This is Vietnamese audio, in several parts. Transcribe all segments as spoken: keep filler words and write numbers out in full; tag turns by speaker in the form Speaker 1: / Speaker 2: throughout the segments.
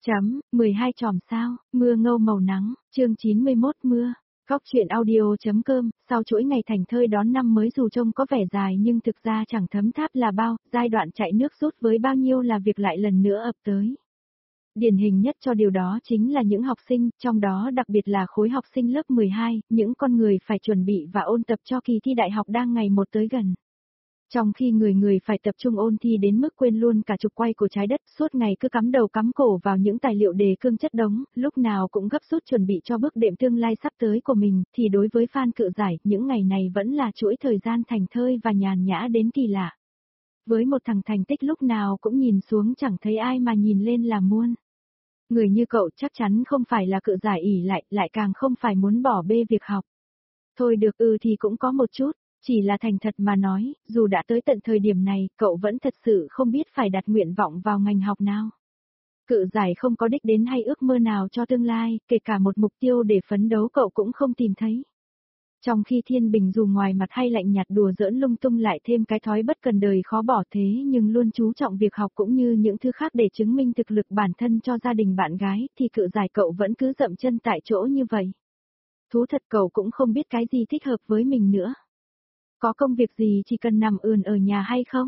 Speaker 1: Chấm, mười hai chòm sao, mưa ngâu màu nắng, chương chín mươi mốt mưa. Góc chuyện audio.com, sau chuỗi ngày thành thơi đón năm mới dù trông có vẻ dài nhưng thực ra chẳng thấm tháp là bao, giai đoạn chạy nước rút với bao nhiêu là việc lại lần nữa ập tới. Điển hình nhất cho điều đó chính là những học sinh, trong đó đặc biệt là khối học sinh lớp mười hai, những con người phải chuẩn bị và ôn tập cho kỳ thi đại học đang ngày một tới gần. Trong khi người người phải tập trung ôn thi đến mức quên luôn cả trục quay của trái đất, suốt ngày cứ cắm đầu cắm cổ vào những tài liệu đề cương chất đống, lúc nào cũng gấp rút chuẩn bị cho bước đệm tương lai sắp tới của mình, thì đối với fan Cự Giải, những ngày này vẫn là chuỗi thời gian thành thơi và nhàn nhã đến kỳ lạ. Với một thằng thành tích lúc nào cũng nhìn xuống chẳng thấy ai mà nhìn lên là muôn. Người như cậu chắc chắn không phải là Cự Giải ỷ lại, lại càng không phải muốn bỏ bê việc học. Thôi được ư thì cũng có một chút. Chỉ là thành thật mà nói, dù đã tới tận thời điểm này, cậu vẫn thật sự không biết phải đặt nguyện vọng vào ngành học nào. Cự Giải không có đích đến hay ước mơ nào cho tương lai, kể cả một mục tiêu để phấn đấu cậu cũng không tìm thấy. Trong khi Thiên Bình dù ngoài mặt hay lạnh nhạt đùa giỡn lung tung lại thêm cái thói bất cần đời khó bỏ thế nhưng luôn chú trọng việc học cũng như những thứ khác để chứng minh thực lực bản thân cho gia đình bạn gái, thì Cự Giải cậu vẫn cứ dậm chân tại chỗ như vậy. Thú thật cậu cũng không biết cái gì thích hợp với mình nữa. Có công việc gì chỉ cần nằm ườn ở nhà hay không?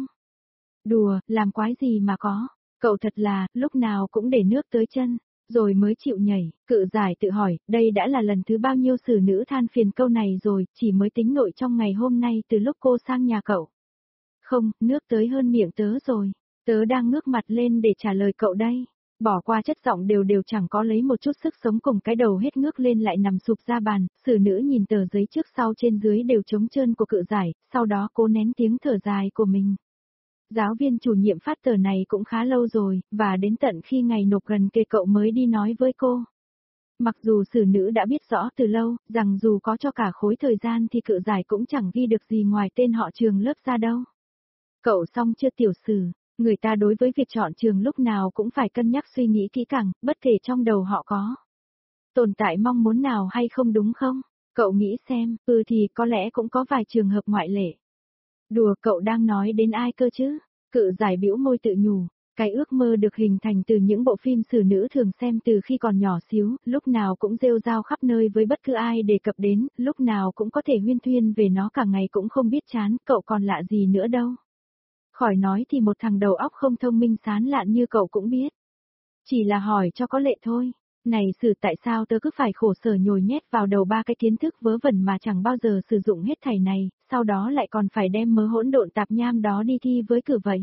Speaker 1: Đùa, làm quái gì mà có. Cậu thật là, lúc nào cũng để nước tới chân, rồi mới chịu nhảy. Cự Giải tự hỏi, đây đã là lần thứ bao nhiêu xử nữ than phiền câu này rồi, chỉ mới tính nội trong ngày hôm nay từ lúc cô sang nhà cậu. Không, nước tới hơn miệng tớ rồi. Tớ đang ngước mặt lên để trả lời cậu đây. Bỏ qua chất giọng đều đều chẳng có lấy một chút sức sống cùng cái đầu hết ngước lên lại nằm sụp ra bàn, xử nữ nhìn tờ giấy trước sau trên dưới đều trống trơn của Cự Giải, sau đó cố nén tiếng thở dài của mình. Giáo viên chủ nhiệm phát tờ này cũng khá lâu rồi, và đến tận khi ngày nộp gần kề cậu mới đi nói với cô. Mặc dù xử nữ đã biết rõ từ lâu, rằng dù có cho cả khối thời gian thì Cự Giải cũng chẳng ghi được gì ngoài tên họ trường lớp ra đâu. Cậu xong chưa tiểu sử? Người ta đối với việc chọn trường lúc nào cũng phải cân nhắc suy nghĩ kỹ càng, bất kể trong đầu họ có tồn tại mong muốn nào hay không đúng không? Cậu nghĩ xem, ừ thì có lẽ cũng có vài trường hợp ngoại lệ. Đùa, cậu đang nói đến ai cơ chứ? Cự Giải bĩu môi tự nhủ, cái ước mơ được hình thành từ những bộ phim xử nữ thường xem từ khi còn nhỏ xíu, lúc nào cũng rêu rao khắp nơi với bất cứ ai đề cập đến, lúc nào cũng có thể huyên thuyên về nó cả ngày cũng không biết chán, cậu còn lạ gì nữa đâu. Khỏi nói thì một thằng đầu óc không thông minh sán lạn như cậu cũng biết. Chỉ là hỏi cho có lệ thôi. Này xử tại sao tớ cứ phải khổ sở nhồi nhét vào đầu ba cái kiến thức vớ vẩn mà chẳng bao giờ sử dụng hết thảy này, sau đó lại còn phải đem mớ hỗn độn tạp nham đó đi thi với cử vậy.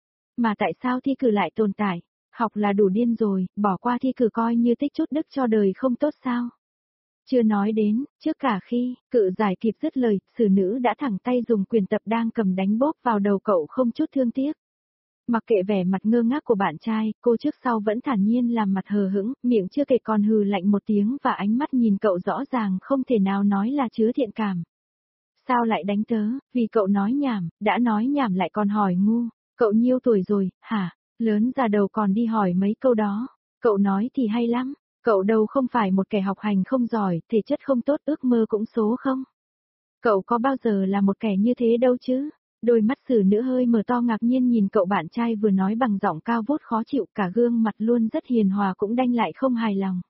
Speaker 1: Mà tại sao thi cử lại tồn tại? Học là đủ điên rồi, bỏ qua thi cử coi như tích chút đức cho đời không tốt sao? Chưa nói đến, trước cả khi, Cự Giải kịp dứt lời, xử nữ đã thẳng tay dùng quyền tập đang cầm đánh bóp vào đầu cậu không chút thương tiếc. Mặc kệ vẻ mặt ngơ ngác của bạn trai, cô trước sau vẫn thản nhiên làm mặt hờ hững, miệng chưa kể còn hừ lạnh một tiếng và ánh mắt nhìn cậu rõ ràng không thể nào nói là chứa thiện cảm. Sao lại đánh tớ, vì cậu nói nhảm, đã nói nhảm lại còn hỏi ngu, cậu nhiêu tuổi rồi, hả, lớn già đầu còn đi hỏi mấy câu đó, cậu nói thì hay lắm. Cậu đâu không phải một kẻ học hành không giỏi, thể chất không tốt, ước mơ cũng số không? Cậu có bao giờ là một kẻ như thế đâu chứ? Đôi mắt xử nữ hơi mở to ngạc nhiên nhìn cậu bạn trai vừa nói bằng giọng cao vút khó chịu, cả gương mặt luôn rất hiền hòa cũng đanh lại không hài lòng.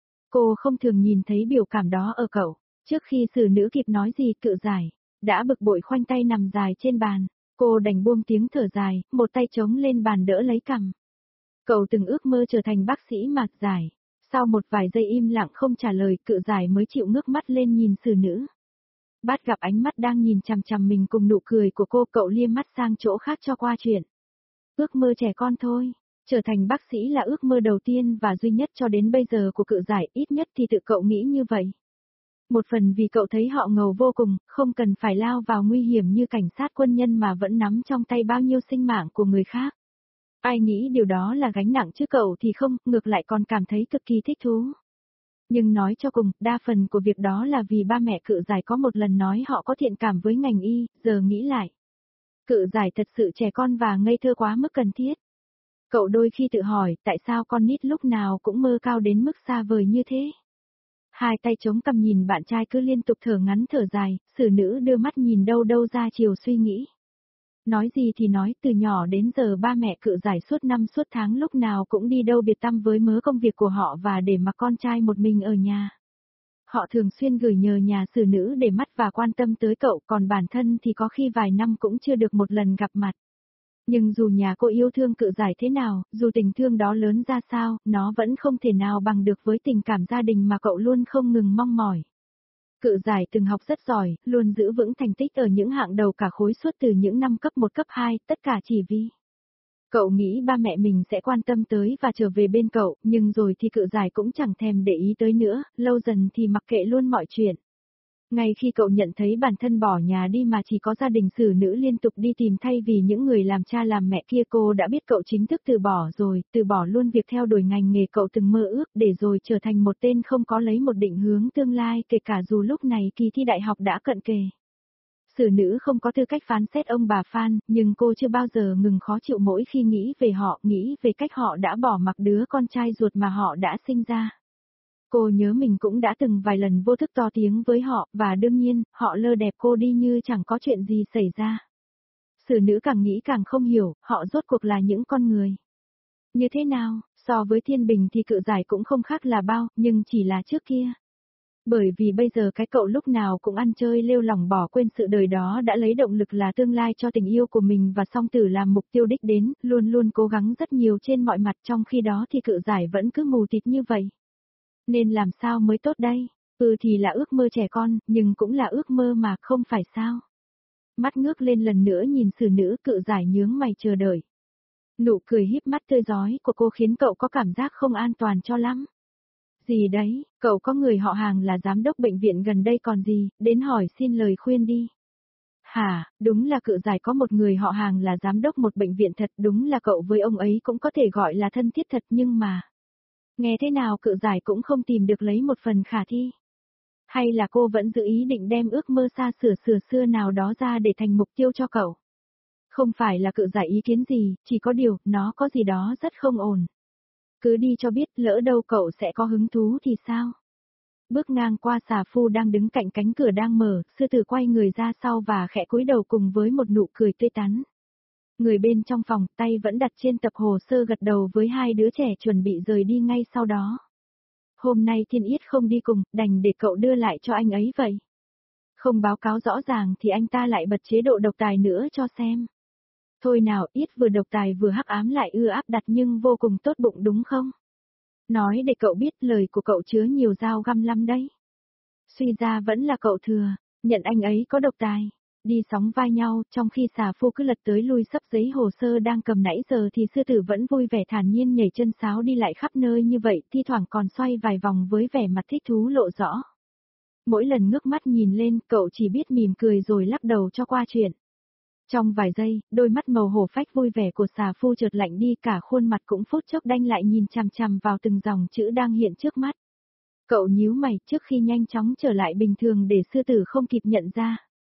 Speaker 1: Cô không thường nhìn thấy biểu cảm đó ở cậu. Trước khi xử nữ kịp nói gì, Cự Giải đã bực bội khoanh tay nằm dài trên bàn. Cô đành buông tiếng thở dài, một tay chống lên bàn đỡ lấy cằm. Cậu từng ước mơ trở thành bác sĩ mà, Giải. Sau một vài giây im lặng không trả lời, Cự Giải mới chịu ngước mắt lên nhìn xử nữ. Bắt gặp ánh mắt đang nhìn chằm chằm mình cùng nụ cười của cô, cậu liếc mắt sang chỗ khác cho qua chuyện. Ước mơ trẻ con thôi, trở thành bác sĩ là ước mơ đầu tiên và duy nhất cho đến bây giờ của Cự Giải, ít nhất thì tự cậu nghĩ như vậy. Một phần vì cậu thấy họ ngầu vô cùng, không cần phải lao vào nguy hiểm như cảnh sát quân nhân mà vẫn nắm trong tay bao nhiêu sinh mạng của người khác. Ai nghĩ điều đó là gánh nặng chứ cậu thì không, ngược lại còn cảm thấy cực kỳ thích thú. Nhưng nói cho cùng, đa phần của việc đó là vì ba mẹ Cự Giải có một lần nói họ có thiện cảm với ngành y, giờ nghĩ lại. Cự Giải thật sự trẻ con và ngây thơ quá mức cần thiết. Cậu đôi khi tự hỏi tại sao con nít lúc nào cũng mơ cao đến mức xa vời như thế. Hai tay chống cằm nhìn bạn trai cứ liên tục thở ngắn thở dài, xử nữ đưa mắt nhìn đâu đâu ra chiều suy nghĩ. Nói gì thì nói, từ nhỏ đến giờ ba mẹ cự giải suốt năm suốt tháng lúc nào cũng đi đâu biệt tăm với mớ công việc của họ và để mặc con trai một mình ở nhà. Họ thường xuyên gửi nhờ nhà xử nữ để mắt và quan tâm tới cậu, còn bản thân thì có khi vài năm cũng chưa được một lần gặp mặt. Nhưng dù nhà cô yêu thương cự giải thế nào, dù tình thương đó lớn ra sao, nó vẫn không thể nào bằng được với tình cảm gia đình mà cậu luôn không ngừng mong mỏi. Cự giải từng học rất giỏi, luôn giữ vững thành tích ở những hạng đầu cả khối suốt từ những năm cấp một cấp hai, tất cả chỉ vì cậu nghĩ ba mẹ mình sẽ quan tâm tới và trở về bên cậu, nhưng rồi thì cự giải cũng chẳng thèm để ý tới nữa, lâu dần thì mặc kệ luôn mọi chuyện. Ngay khi cậu nhận thấy bản thân bỏ nhà đi mà chỉ có gia đình xử nữ liên tục đi tìm thay vì những người làm cha làm mẹ kia, cô đã biết cậu chính thức từ bỏ rồi, từ bỏ luôn việc theo đuổi ngành nghề cậu từng mơ ước để rồi trở thành một tên không có lấy một định hướng tương lai, kể cả dù lúc này kỳ thi đại học đã cận kề. Xử nữ không có tư cách phán xét ông bà Phan, nhưng cô chưa bao giờ ngừng khó chịu mỗi khi nghĩ về họ, nghĩ về cách họ đã bỏ mặc đứa con trai ruột mà họ đã sinh ra. Cô nhớ mình cũng đã từng vài lần vô thức to tiếng với họ, và đương nhiên, họ lơ đẹp cô đi như chẳng có chuyện gì xảy ra. Xử nữ càng nghĩ càng không hiểu, họ rốt cuộc là những con người như thế nào, so với Thiên Bình thì cự giải cũng không khác là bao, nhưng chỉ là trước kia. Bởi vì bây giờ cái cậu lúc nào cũng ăn chơi lêu lỏng bỏ quên sự đời đó đã lấy động lực là tương lai cho tình yêu của mình và song tử làm mục tiêu đích đến, luôn luôn cố gắng rất nhiều trên mọi mặt, trong khi đó thì cự giải vẫn cứ mù tịt như vậy. Nên làm sao mới tốt đây? Ừ thì là ước mơ trẻ con, nhưng cũng là ước mơ mà, không phải sao? Mắt ngước lên lần nữa nhìn xử nữ, cự giải nhướng mày chờ đợi. Nụ cười híp mắt tươi rói của cô khiến cậu có cảm giác không an toàn cho lắm. Gì đấy, cậu có người họ hàng là giám đốc bệnh viện gần đây còn gì, đến hỏi xin lời khuyên đi. Hả, đúng là cự giải có một người họ hàng là giám đốc một bệnh viện thật, đúng là cậu với ông ấy cũng có thể gọi là thân thiết thật, nhưng mà nghe thế nào cự giải cũng không tìm được lấy một phần khả thi. Hay là cô vẫn giữ ý định đem ước mơ xa xửa xửa xưa nào đó ra để thành mục tiêu cho cậu? Không phải là cự giải ý kiến gì, chỉ có điều, nó có gì đó rất không ổn. Cứ đi cho biết, lỡ đâu cậu sẽ có hứng thú thì sao? Bước ngang qua xà phu đang đứng cạnh cánh cửa đang mở, sư tử quay người ra sau và khẽ cúi đầu cùng với một nụ cười tươi tắn. Người bên trong phòng, tay vẫn đặt trên tập hồ sơ, gật đầu với hai đứa trẻ chuẩn bị rời đi ngay sau đó. Hôm nay Thiên Yết không đi cùng, đành để cậu đưa lại cho anh ấy vậy. Không báo cáo rõ ràng thì anh ta lại bật chế độ độc tài nữa cho xem. Thôi nào, Yết vừa độc tài vừa hắc ám lại ưa áp đặt nhưng vô cùng tốt bụng đúng không? Nói để cậu biết lời của cậu chứa nhiều dao găm lắm đấy. Suy ra vẫn là cậu thừa, nhận anh ấy có độc tài. Đi sóng vai nhau, trong khi xà phu cứ lật tới lui sắp giấy hồ sơ đang cầm nãy giờ thì sư tử vẫn vui vẻ thản nhiên nhảy chân sáo đi lại khắp nơi như vậy, thi thoảng còn xoay vài vòng với vẻ mặt thích thú lộ rõ. Mỗi lần ngước mắt nhìn lên, cậu chỉ biết mỉm cười rồi lắc đầu cho qua chuyện. Trong vài giây, đôi mắt màu hổ phách vui vẻ của xà phu chợt lạnh đi, cả khuôn mặt cũng phút chốc đanh lại nhìn chằm chằm vào từng dòng chữ đang hiện trước mắt. Cậu nhíu mày trước khi nhanh chóng trở lại bình thường để sư tử không kịp nhận ra.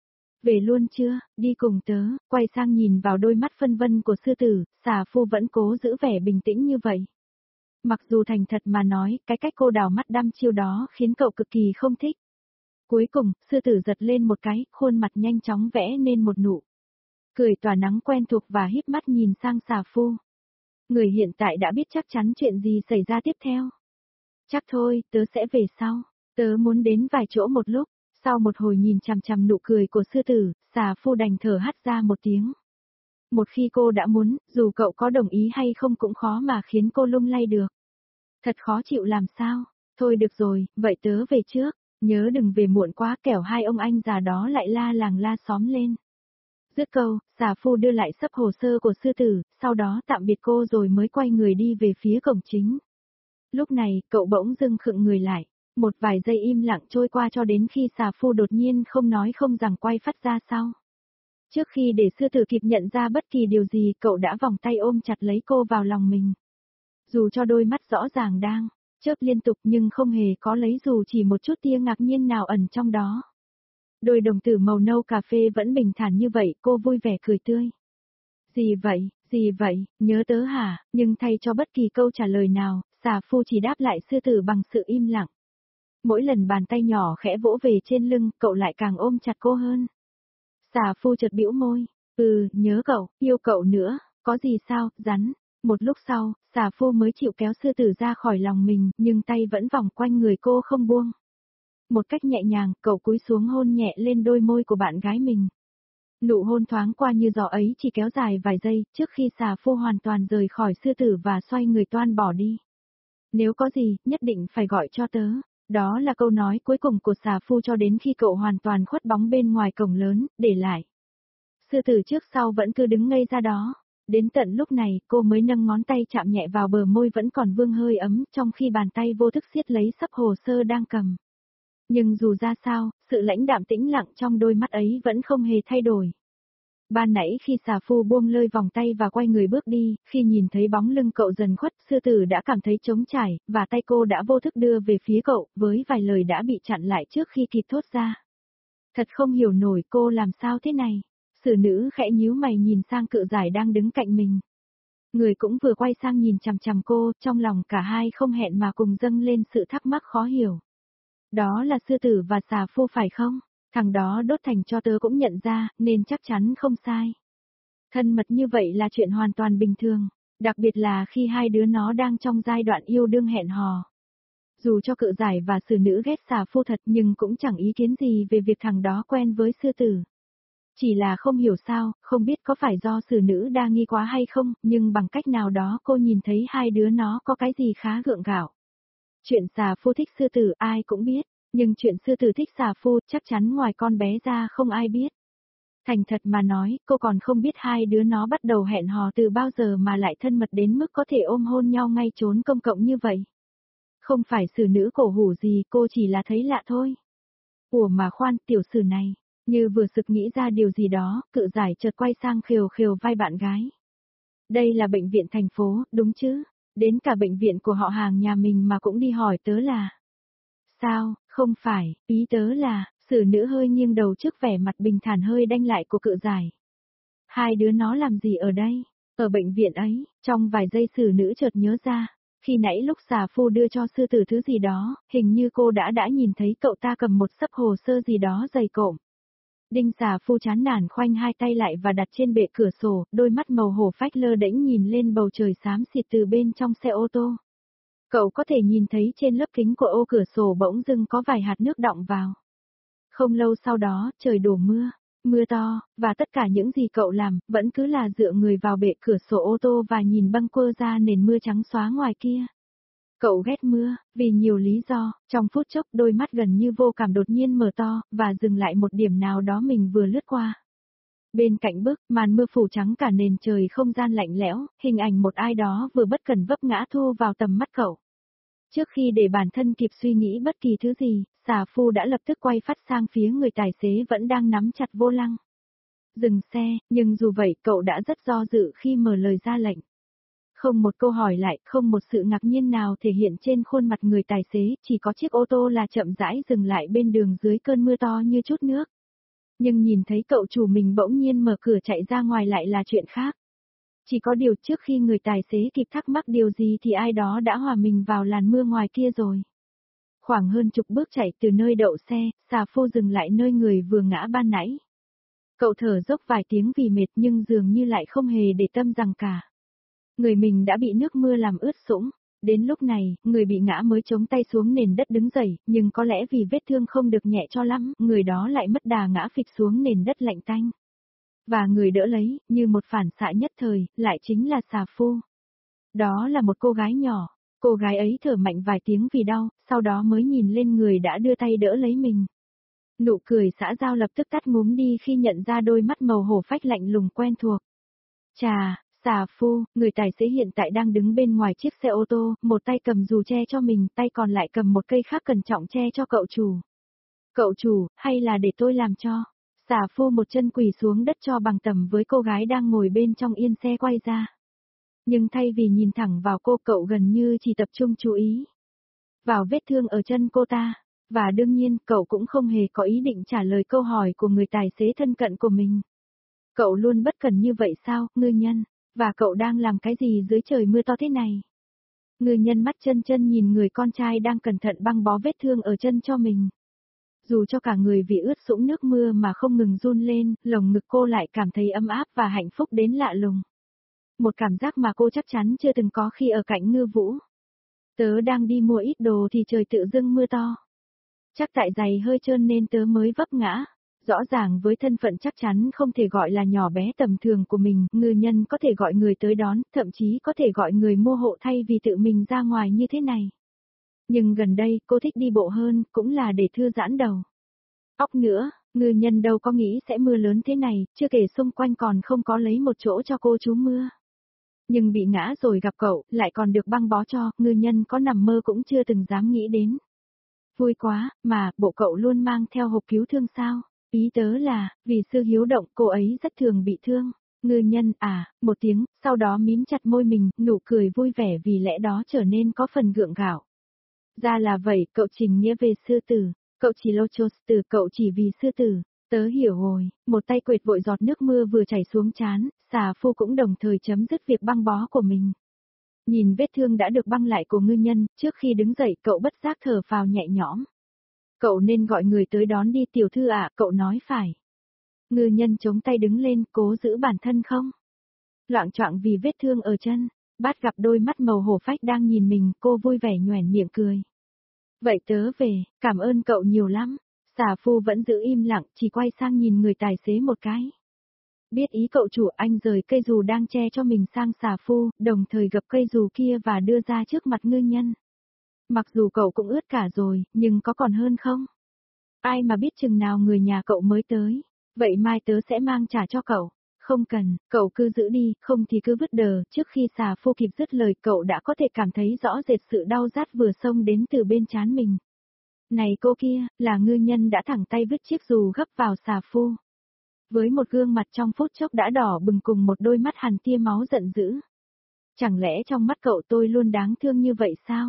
Speaker 1: Về luôn chưa, đi cùng tớ, quay sang nhìn vào đôi mắt phân vân của sư tử, xà phu vẫn cố giữ vẻ bình tĩnh như vậy. Mặc dù thành thật mà nói, cái cách cô đào mắt đăm chiêu đó khiến cậu cực kỳ không thích. Cuối cùng, sư tử giật lên một cái, khuôn mặt nhanh chóng vẽ nên một nụ cười tỏa nắng quen thuộc và híp mắt nhìn sang xà phu. Người hiện tại đã biết chắc chắn chuyện gì xảy ra tiếp theo. Chắc thôi, tớ sẽ về sau, tớ muốn đến vài chỗ một lúc. Sau một hồi nhìn chằm chằm nụ cười của sư tử, xà phu đành thở hắt ra một tiếng. Một khi cô đã muốn, dù cậu có đồng ý hay không cũng khó mà khiến cô lung lay được. Thật khó chịu làm sao? Thôi được rồi, vậy tớ về trước, nhớ đừng về muộn quá kẻo hai ông anh già đó lại la làng la xóm lên. Dứt câu, xà phu đưa lại sấp hồ sơ của sư tử, sau đó tạm biệt cô rồi mới quay người đi về phía cổng chính. Lúc này, cậu bỗng dưng khựng người lại. Một vài giây im lặng trôi qua cho đến khi xà phu đột nhiên không nói không rằng quay phát ra sau. Trước khi để sư tử kịp nhận ra bất kỳ điều gì, cậu đã vòng tay ôm chặt lấy cô vào lòng mình. Dù cho đôi mắt rõ ràng đang chớp liên tục nhưng không hề có lấy dù chỉ một chút tia ngạc nhiên nào ẩn trong đó. Đôi đồng tử màu nâu cà phê vẫn bình thản như vậy, cô vui vẻ cười tươi. Gì vậy, gì vậy, nhớ tớ hả? Nhưng thay cho bất kỳ câu trả lời nào, xà phu chỉ đáp lại sư tử bằng sự im lặng. Mỗi lần bàn tay nhỏ khẽ vỗ về trên lưng, cậu lại càng ôm chặt cô hơn. Xà phu chợt bĩu môi, Ừ, nhớ cậu, yêu cậu nữa, có gì sao, rắn. Một lúc sau, xà phu mới chịu kéo sư tử ra khỏi lòng mình, nhưng tay vẫn vòng quanh người cô không buông. Một cách nhẹ nhàng, cậu cúi xuống hôn nhẹ lên đôi môi của bạn gái mình. Nụ hôn thoáng qua như gió ấy chỉ kéo dài vài giây, trước khi xà phu hoàn toàn rời khỏi sư tử và xoay người toan bỏ đi. Nếu có gì, nhất định phải gọi cho tớ. Đó là câu nói cuối cùng của xà phu cho đến khi cậu hoàn toàn khuất bóng bên ngoài cổng lớn, để lại. Sư tử trước sau vẫn cứ đứng ngây ra đó. Đến tận lúc này, cô mới nâng ngón tay chạm nhẹ vào bờ môi vẫn còn vương hơi ấm, trong khi bàn tay vô thức siết lấy sấp hồ sơ đang cầm. Nhưng dù ra sao, sự lãnh đạm tĩnh lặng trong đôi mắt ấy vẫn không hề thay đổi. Ban nãy khi xà phu buông lơi vòng tay và quay người bước đi, khi nhìn thấy bóng lưng cậu dần khuất, sư tử đã cảm thấy trống trải, và tay cô đã vô thức đưa về phía cậu, với vài lời đã bị chặn lại trước khi kịp thốt ra. Thật không hiểu nổi cô làm sao thế này. Sử nữ khẽ nhíu mày nhìn sang cự giải đang đứng cạnh mình. Người cũng vừa quay sang nhìn chằm chằm cô, trong lòng cả hai không hẹn mà cùng dâng lên sự thắc mắc khó hiểu. Đó là sư tử và xà phu phải không? Thằng đó đốt thành cho tớ cũng nhận ra, nên chắc chắn không sai. Thân mật như vậy là chuyện hoàn toàn bình thường, đặc biệt là khi hai đứa nó đang trong giai đoạn yêu đương hẹn hò. Dù cho cự giải và sử nữ ghét xà phu thật nhưng cũng chẳng ý kiến gì về việc thằng đó quen với sư tử. Chỉ là không hiểu sao, không biết có phải do sử nữ đa nghi quá hay không, nhưng bằng cách nào đó cô nhìn thấy hai đứa nó có cái gì khá gượng gạo. Chuyện xà phu thích sư tử ai cũng biết, nhưng chuyện sư tử thích xà phu chắc chắn ngoài con bé ra không ai biết. Thành thật mà nói, cô còn không biết hai đứa nó bắt đầu hẹn hò từ bao giờ mà lại thân mật đến mức có thể ôm hôn nhau ngay trốn công cộng như vậy. Không phải sử nữ cổ hủ gì, cô chỉ là thấy lạ thôi. Ủa mà khoan, tiểu sử này. Như vừa sực nghĩ ra điều gì đó, cự giải chợt quay sang khều khều vai bạn gái. Đây là bệnh viện thành phố, đúng chứ? Đến cả bệnh viện của họ hàng nhà mình mà cũng đi hỏi tớ là. Sao, không phải, ý tớ là, sử nữ hơi nghiêng đầu trước vẻ mặt bình thản hơi đanh lại của cự giải. Hai đứa nó làm gì ở đây? Ở bệnh viện ấy, trong vài giây sử nữ chợt nhớ ra. Khi nãy lúc xà phu đưa cho sư tử thứ gì đó, hình như cô đã đã nhìn thấy cậu ta cầm một xấp hồ sơ gì đó dày cộm. Đinh xà phu chán nản khoanh hai tay lại và đặt trên bệ cửa sổ, đôi mắt màu hổ phách lơ đễnh nhìn lên bầu trời xám xịt từ bên trong xe ô tô. Cậu có thể nhìn thấy trên lớp kính của ô cửa sổ bỗng dưng có vài hạt nước đọng vào. Không lâu sau đó, trời đổ mưa, mưa to, và tất cả những gì cậu làm, vẫn cứ là dựa người vào bệ cửa sổ ô tô và nhìn bâng quơ ra nền mưa trắng xóa ngoài kia. Cậu ghét mưa, vì nhiều lý do, trong phút chốc đôi mắt gần như vô cảm đột nhiên mở to, và dừng lại một điểm nào đó mình vừa lướt qua. Bên cạnh bức, màn mưa phủ trắng cả nền trời không gian lạnh lẽo, hình ảnh một ai đó vừa bất cẩn vấp ngã thu vào tầm mắt cậu. Trước khi để bản thân kịp suy nghĩ bất kỳ thứ gì, xà phu đã lập tức quay phát sang phía người tài xế vẫn đang nắm chặt vô lăng. Dừng xe, nhưng dù vậy cậu đã rất do dự khi mở lời ra lệnh. Không một câu hỏi lại, không một sự ngạc nhiên nào thể hiện trên khuôn mặt người tài xế, chỉ có chiếc ô tô là chậm rãi dừng lại bên đường dưới cơn mưa to như chút nước. Nhưng nhìn thấy cậu chủ mình bỗng nhiên mở cửa chạy ra ngoài lại là chuyện khác. Chỉ có điều trước khi người tài xế kịp thắc mắc điều gì thì ai đó đã hòa mình vào làn mưa ngoài kia rồi. Khoảng hơn chục bước chạy từ nơi đậu xe, xà phu dừng lại nơi người vừa ngã ban nãy. Cậu thở dốc vài tiếng vì mệt nhưng dường như lại không hề để tâm rằng cả. Người mình đã bị nước mưa làm ướt sũng. Đến lúc này, người bị ngã mới chống tay xuống nền đất đứng dậy, nhưng có lẽ vì vết thương không được nhẹ cho lắm, người đó lại mất đà ngã phịch xuống nền đất lạnh tanh. Và người đỡ lấy, như một phản xạ nhất thời, lại chính là xà phu. Đó là một cô gái nhỏ, cô gái ấy thở mạnh vài tiếng vì đau, sau đó mới nhìn lên người đã đưa tay đỡ lấy mình. Nụ cười xã giao lập tức tắt ngúm đi khi nhận ra đôi mắt màu hổ phách lạnh lùng quen thuộc. Chà, xà phu, người tài xế hiện tại đang đứng bên ngoài chiếc xe ô tô, một tay cầm dù che cho mình, tay còn lại cầm một cây khác cẩn trọng che cho cậu chủ. Cậu chủ, hay là để tôi làm cho? Xà phu một chân quỳ xuống đất cho bằng tầm với cô gái đang ngồi bên trong yên xe quay ra. Nhưng thay vì nhìn thẳng vào cô, cậu gần như chỉ tập trung chú ý vào vết thương ở chân cô ta. Và đương nhiên, cậu cũng không hề có ý định trả lời câu hỏi của người tài xế thân cận của mình. Cậu luôn bất cần như vậy sao, ngư nhân? Và cậu đang làm cái gì dưới trời mưa to thế này? Ngư nhân mắt chân chân nhìn người con trai đang cẩn thận băng bó vết thương ở chân cho mình. Dù cho cả người vì ướt sũng nước mưa mà không ngừng run lên, lồng ngực cô lại cảm thấy ấm áp và hạnh phúc đến lạ lùng. Một cảm giác mà cô chắc chắn chưa từng có khi ở cạnh Ngư Vũ. Tớ đang đi mua ít đồ thì trời tự dưng mưa to. Chắc tại giày hơi trơn nên tớ mới vấp ngã. Rõ ràng với thân phận chắc chắn không thể gọi là nhỏ bé tầm thường của mình, Ngư Nhân có thể gọi người tới đón, thậm chí có thể gọi người mua hộ thay vì tự mình ra ngoài như thế này. Nhưng gần đây, cô thích đi bộ hơn, cũng là để thư giãn đầu óc nữa, Ngư Nhân đâu có nghĩ sẽ mưa lớn thế này, chưa kể xung quanh còn không có lấy một chỗ cho cô trú mưa. Nhưng bị ngã rồi gặp cậu, lại còn được băng bó cho, Ngư Nhân có nằm mơ cũng chưa từng dám nghĩ đến. Vui quá, mà, bộ cậu luôn mang theo hộp cứu thương sao? Ý tớ là, vì sư hiếu động cô ấy rất thường bị thương. Ngư Nhân, à, một tiếng, sau đó mím chặt môi mình, nụ cười vui vẻ vì lẽ đó trở nên có phần gượng gạo. Ra là vậy, cậu trình nghĩa về sư tử, cậu chỉ Lochos từ cậu chỉ vì sư tử. Tớ hiểu rồi, một tay quệt vội giọt nước mưa vừa chảy xuống trán, xà phu cũng đồng thời chấm dứt việc băng bó của mình. Nhìn vết thương đã được băng lại của Ngư Nhân, trước khi đứng dậy cậu bất giác thở phào nhẹ nhõm. Cậu nên gọi người tới đón đi tiểu thư ạ, cậu nói phải. Ngư Nhân chống tay đứng lên, cố giữ bản thân không. Loạng choạng vì vết thương ở chân, Bát gặp đôi mắt màu hổ phách đang nhìn mình, cô vui vẻ nhoẻn miệng cười. Vậy tớ về, cảm ơn cậu nhiều lắm. Xà phu vẫn giữ im lặng, chỉ quay sang nhìn người tài xế một cái. Biết ý cậu chủ, anh rời cây dù đang che cho mình sang xà phu, đồng thời gập cây dù kia và đưa ra trước mặt Ngư Nhân. Mặc dù cậu cũng ướt cả rồi, nhưng có còn hơn không? Ai mà biết chừng nào người nhà cậu mới tới. Vậy mai tớ sẽ mang trả cho cậu. Không cần, cậu cứ giữ đi, không thì cứ vứt đờ. Trước khi xà phu kịp dứt lời cậu đã có thể cảm thấy rõ rệt sự đau rát vừa xông đến từ bên trán mình. Này cô kia, là Ngư Nhân đã thẳng tay vứt chiếc dù gấp vào xà phu. Với một gương mặt trong phút chốc đã đỏ bừng cùng một đôi mắt hằn tia máu giận dữ. Chẳng lẽ trong mắt cậu tôi luôn đáng thương như vậy sao?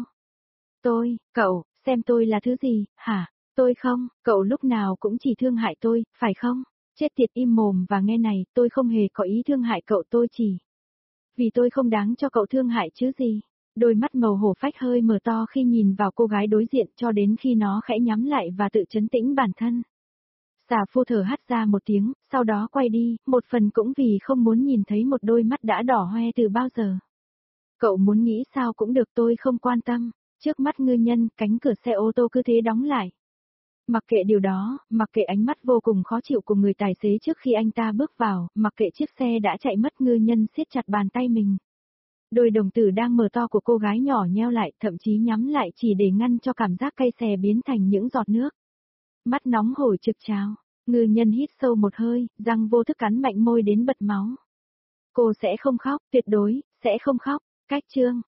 Speaker 1: Tôi, cậu, xem tôi là thứ gì, hả? Tôi không, cậu lúc nào cũng chỉ thương hại tôi, phải không? Chết tiệt, im mồm và nghe này, tôi không hề có ý thương hại cậu, tôi chỉ. Vì tôi không đáng cho cậu thương hại chứ gì. Đôi mắt màu hổ phách hơi mở to khi nhìn vào cô gái đối diện cho đến khi nó khẽ nhắm lại và tự trấn tĩnh bản thân. Xà phu thở hắt ra một tiếng, sau đó quay đi, một phần cũng vì không muốn nhìn thấy một đôi mắt đã đỏ hoe từ bao giờ. Cậu muốn nghĩ sao cũng được, tôi không quan tâm. Trước mắt Ngư Nhân, cánh cửa xe ô tô cứ thế đóng lại. Mặc kệ điều đó, mặc kệ ánh mắt vô cùng khó chịu của người tài xế trước khi anh ta bước vào, mặc kệ chiếc xe đã chạy mất, Ngư Nhân siết chặt bàn tay mình. Đôi đồng tử đang mở to của cô gái nhỏ nheo lại, thậm chí nhắm lại chỉ để ngăn cho cảm giác cay xè biến thành những giọt nước. Mắt nóng hổi trực trào, Ngư Nhân hít sâu một hơi, răng vô thức cắn mạnh môi đến bật máu. Cô sẽ không khóc, tuyệt đối, sẽ không khóc. Cách chương